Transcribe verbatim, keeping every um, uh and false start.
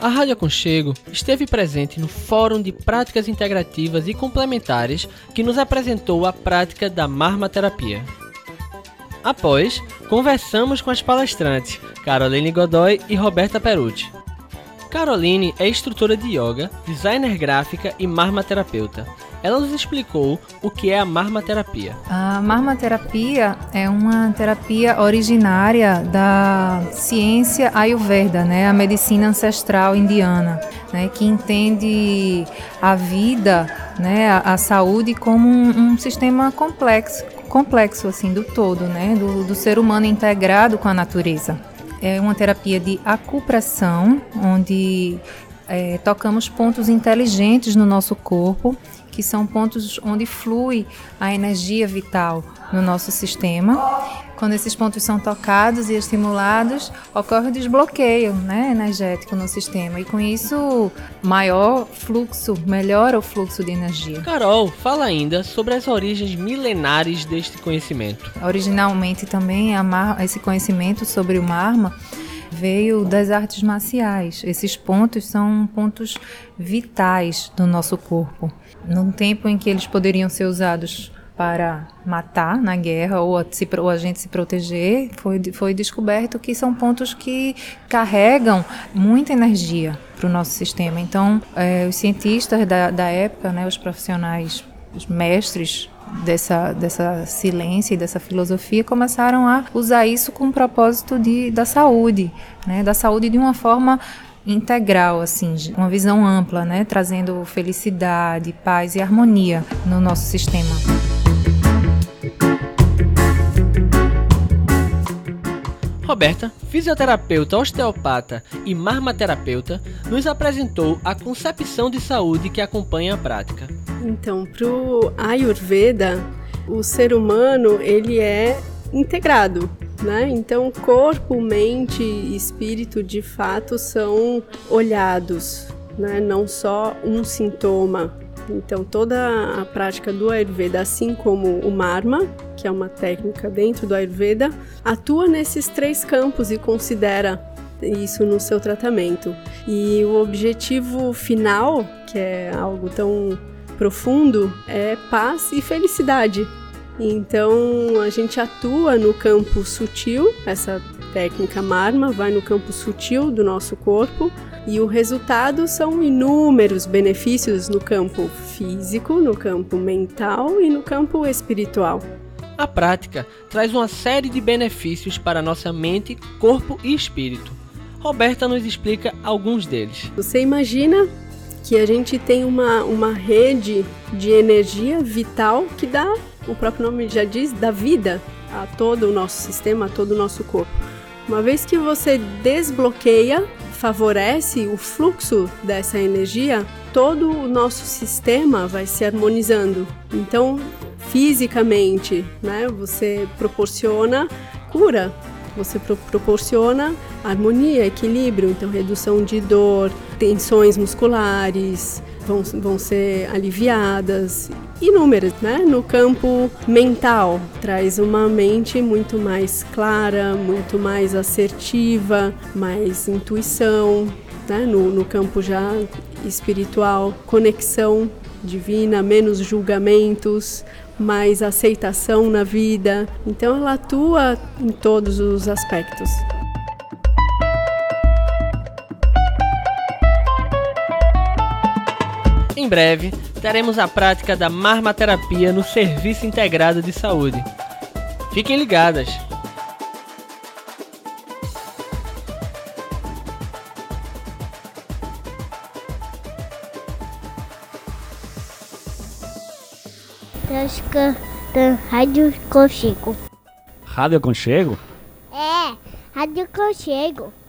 A Rádio Aconchego esteve presente no Fórum de Práticas Integrativas e Complementares que nos apresentou a prática da marmaterapia. Após, conversamos com as palestrantes Caroline Godoy e Roberta Perucci. Caroline é instrutora de yoga, designer gráfica e marmaterapeuta. Ela nos explicou o que é a marmaterapia. A marmaterapia é uma terapia originária da ciência Ayurveda, né? A medicina ancestral indiana, né? Que entende a vida, né? a, a saúde como um, um sistema complexo, complexo assim, do todo, né? do, do ser humano integrado com a natureza. É uma terapia de acupressão, onde é, tocamos pontos inteligentes no nosso corpo, que são pontos onde flui a energia vital no nosso sistema. Quando esses pontos são tocados e estimulados, ocorre o desbloqueio, né, energético no sistema. E com isso, maior fluxo, melhora o fluxo de energia. Carol, fala ainda sobre as origens milenares deste conhecimento. Originalmente também, a mar... esse conhecimento sobre o marma veio das artes marciais. Esses pontos são pontos vitais do nosso corpo. Num tempo em que eles poderiam ser usados para matar na guerra ou a, se, ou a gente se proteger, foi, foi descoberto que são pontos que carregam muita energia para o nosso sistema. Então, é, os cientistas da, da época, né, os profissionais, os mestres dessa, dessa ciência e dessa filosofia, começaram a usar isso com o propósito de, da saúde, né, da saúde de uma forma integral, assim, uma visão ampla, né, trazendo felicidade, paz e harmonia no nosso sistema. Roberta, fisioterapeuta, osteopata e marmaterapeuta, nos apresentou a concepção de saúde que acompanha a prática. Então, para o Ayurveda, o ser humano ele é integrado, né? Então, corpo, mente e espírito, de fato, são olhados, né? Não só um sintoma. Então, toda a prática do Ayurveda, assim como o Marma, que é uma técnica dentro do Ayurveda, atua nesses três campos e considera isso no seu tratamento. E o objetivo final, que é algo tão profundo, é paz e felicidade. Então, a gente atua no campo sutil, essa técnica Marma vai no campo sutil do nosso corpo, e o resultado são inúmeros benefícios no campo físico, no campo mental e no campo espiritual. A prática traz uma série de benefícios para nossa mente, corpo e espírito. Roberta nos explica alguns deles. Você imagina que a gente tem uma, uma rede de energia vital que dá, o próprio nome já diz, dá vida a todo o nosso sistema, a todo o nosso corpo. Uma vez que você desbloqueia, favorece o fluxo dessa energia, todo o nosso sistema vai se harmonizando. Então, fisicamente, né, você proporciona cura, você pro- proporciona harmonia, equilíbrio, então redução de dor, tensões musculares vão, vão ser aliviadas, inúmeras, né? No campo mental, traz uma mente muito mais clara, muito mais assertiva, mais intuição, né? No, no campo já espiritual, conexão divina, menos julgamentos, mais aceitação na vida. Então ela atua em todos os aspectos. Em breve, teremos a prática da marmaterapia no Serviço Integrado de Saúde. Fiquem ligadas! Tasca da Rádio Aconchego. Rádio Aconchego? É, Rádio Aconchego.